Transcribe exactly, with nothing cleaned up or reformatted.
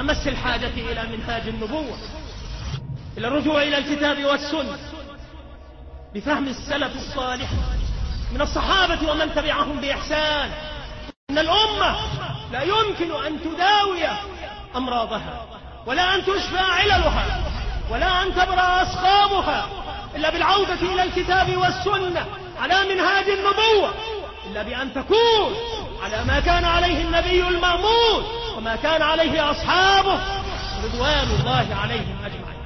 أمس الحاجة إلى منهاج النبوة، إلى الرجوع إلى الكتاب والسنة بفهم السلف الصالح من الصحابة ومن تبعهم بإحسان. إن الأمة لا يمكن أن تداوي أمراضها ولا أن تشفى عللها ولا أن تبرأ أسقامها إلا بالعودة إلى الكتاب والسنة على منهاج النبوة، إلا بأن تكون على ما كان عليه النبي المأمون وما كان عليه أصحابه رضوان الله عليهم أجمعين.